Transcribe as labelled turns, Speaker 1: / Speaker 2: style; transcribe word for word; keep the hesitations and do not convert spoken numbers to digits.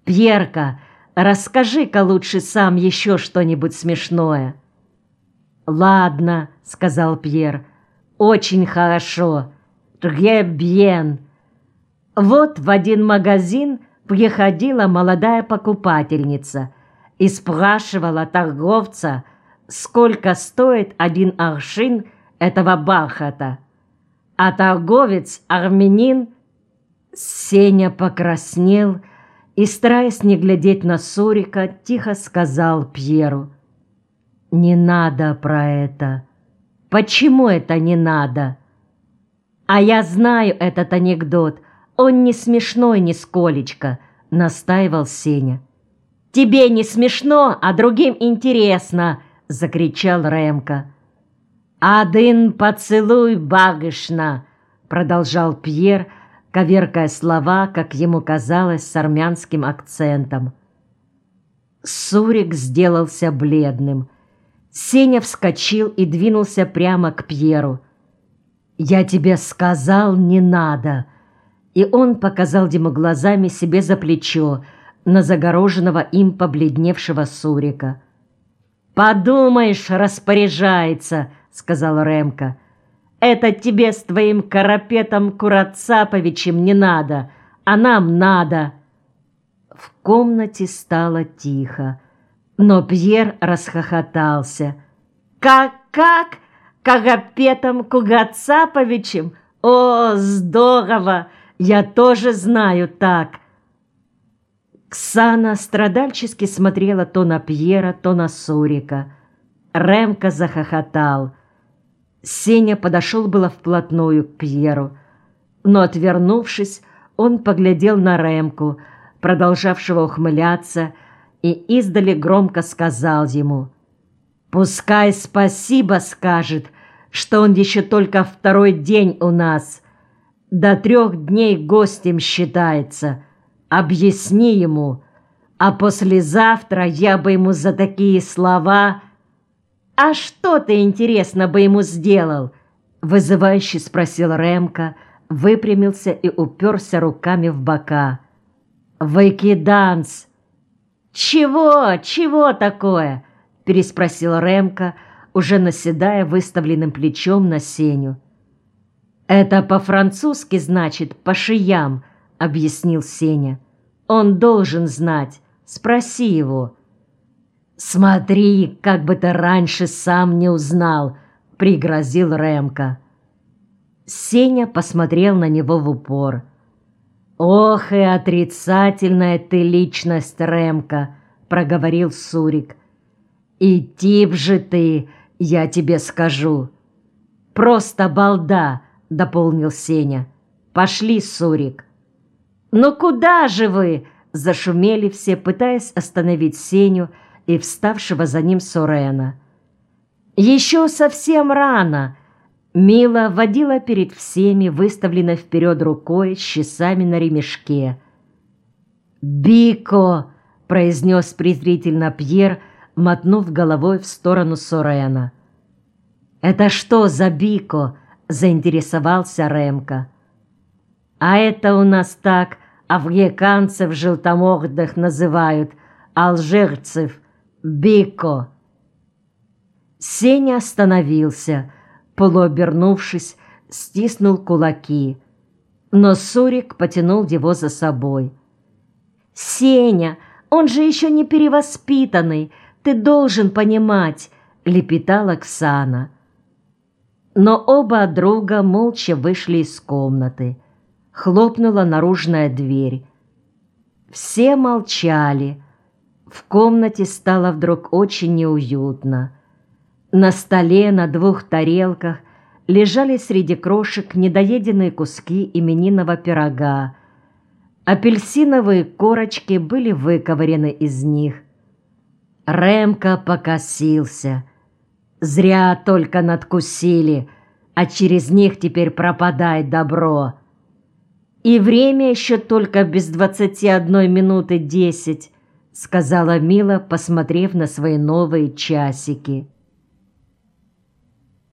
Speaker 1: Пьерка, расскажи-ка лучше сам еще что-нибудь смешное». «Ладно», — сказал Пьер, — «очень хорошо. Très bien». Вот в один магазин приходила молодая покупательница и спрашивала торговца, сколько стоит один аршин этого бархата. А торговец-армянин... Сеня покраснел и, стараясь не глядеть на Сурика, тихо сказал Пьеру: «Не надо про это». «Почему это не надо?» «А я знаю этот анекдот, он не смешной нисколечко», — настаивал Сеня. «Тебе не смешно, а другим интересно», — закричал Ремка. «Один поцелуй, барышня», — продолжал Пьер, коверкая слова, как ему казалось, с армянским акцентом. Сурик сделался бледным. Сеня вскочил и двинулся прямо к Пьеру. «Я тебе сказал, не надо!» И он показал ему глазами себе за плечо на загороженного им побледневшего Сурика. «Подумаешь, распоряжается», — сказал Ремка. «Это тебе с твоим Карапетом Курацаповичем не надо, а нам надо». В комнате стало тихо, но Пьер расхохотался. «Как-как? Карапетом Курацаповичем? О, здорово! Я тоже знаю так!» Ксана страдальчески смотрела то на Пьера, то на Сурика. Ремка захохотал. Сеня подошел было вплотную к Пьеру, но, отвернувшись, он поглядел на Ремку, продолжавшего ухмыляться, и издали громко сказал ему: «Пускай спасибо скажет, что он еще только второй день у нас. До трех дней гостем считается. Объясни ему, а послезавтра я бы ему за такие слова...» «А что ты, интересно, бы ему сделал?» — вызывающе спросил Ремка, выпрямился и уперся руками в бока. «Выкиданс!» «Чего? Чего такое?» — переспросил Ремка, уже наседая выставленным плечом на Сеню. «Это по-французски значит «по шиям», — объяснил Сеня. «Он должен знать. Спроси его». «Смотри, как бы ты раньше сам не узнал», — пригрозил Ремка. Сеня посмотрел на него в упор. «Ох и отрицательная ты личность, Ремка», — проговорил Сурик. «И тип же ты, я тебе скажу». «Просто балда», — дополнил Сеня. «Пошли, Сурик». «Ну куда же вы?» — зашумели все, пытаясь остановить Сеню и вставшего за ним Сурена. «Еще совсем рано!» Мила водила перед всеми, выставленной вперед рукой с часами на ремешке. «Бико!» — произнес презрительно Пьер, мотнув головой в сторону Сурена. «Это что за бико?» — заинтересовался Ремка. «А это у нас так африканцев желтомордых называют, алжирцев. Бико». Сеня остановился, полуобернувшись, стиснул кулаки, но Сурик потянул его за собой. «Сеня, он же еще не перевоспитанный, ты должен понимать», — лепетала Оксана. Но оба друга молча вышли из комнаты. Хлопнула наружная дверь. Все молчали. В комнате стало вдруг очень неуютно. На столе на двух тарелках лежали среди крошек недоеденные куски именинного пирога. Апельсиновые корочки были выковырены из них. Ремка покосился. Зря только надкусили, а через них теперь пропадает добро. «И время еще только без двадцати одной минуты десять», — сказала Мила, посмотрев на свои новые часики.